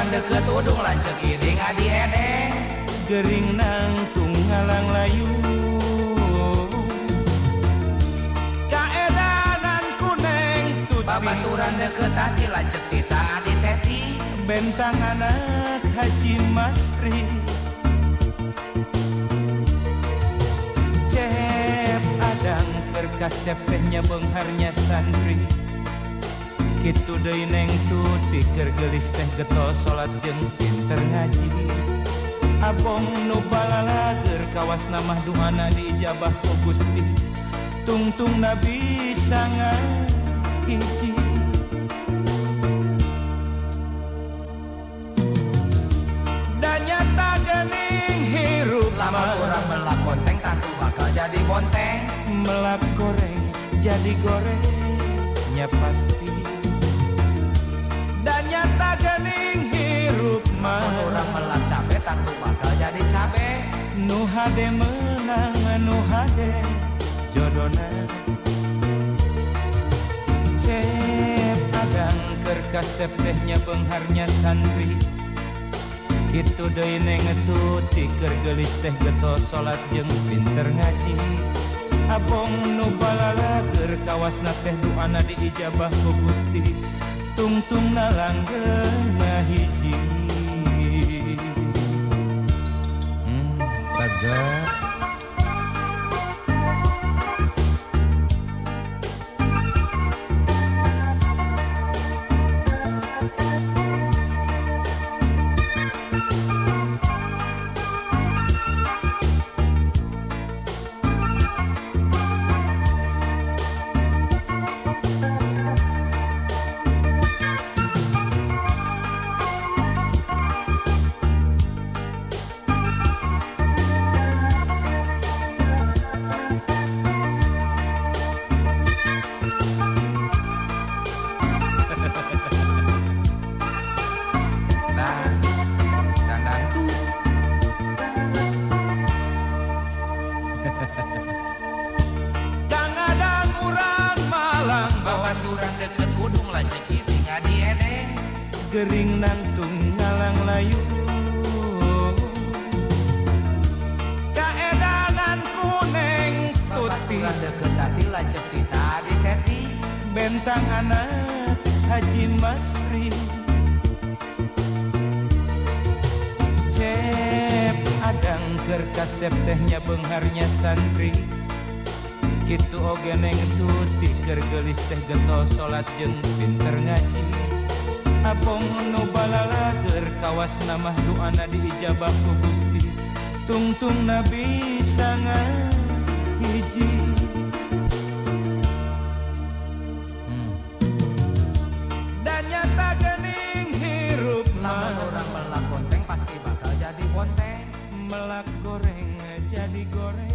babaturan deket udung lanceuk giding adi edeng gering nang tunggalang layu kaedanan kuneng tuti babaturan deket hati lanceuk tita adi teti bentang anak Haji Masri cep adang berkasep tehnya bengharnya santri kitu deui neng tuti keur geulis teh getos salat jeung pinter ngaji abong nu balalager kawasna mah duana diijabah ku Gusti tungtung nabi sangat hiji dan nyata geuning hirup lama urang melak bonteng tantu bakal jadi bonteng melak goreng jadi goreng nya pasti dan nyata geuning hirup mah urang melak cabe tantu bakal jadi cabe nu hade menang nu hade jodona cep adang keur kasep tehnya bengharnya santri kitu deui neng tuti keur geulis teh getos salat jeung pinter ngaji abong nu balalager kawasna teh duana diijabah ku Gusti tungtungna langgengna hiji raga Kang adang urang malang babaturan deket udung lanceuk giding adi edeng gering nang tunggalang layu kaedanan kuneng tuti babaturan deket hati lanceuk tita adi teti bentang anak Haji Masri cep adang keur kasep tehnya bengharnya santri kitu oge neng tuti keur geulis teh getos salat jeung pinter ngaji abong nu balalager kawasna mah duana diijabah ku Gusti tungtung nabi sangat hiji dan nyata geuning hirup lamun urang melak bonteng pasti bakal jadi bonteng melak goreng jadi goreng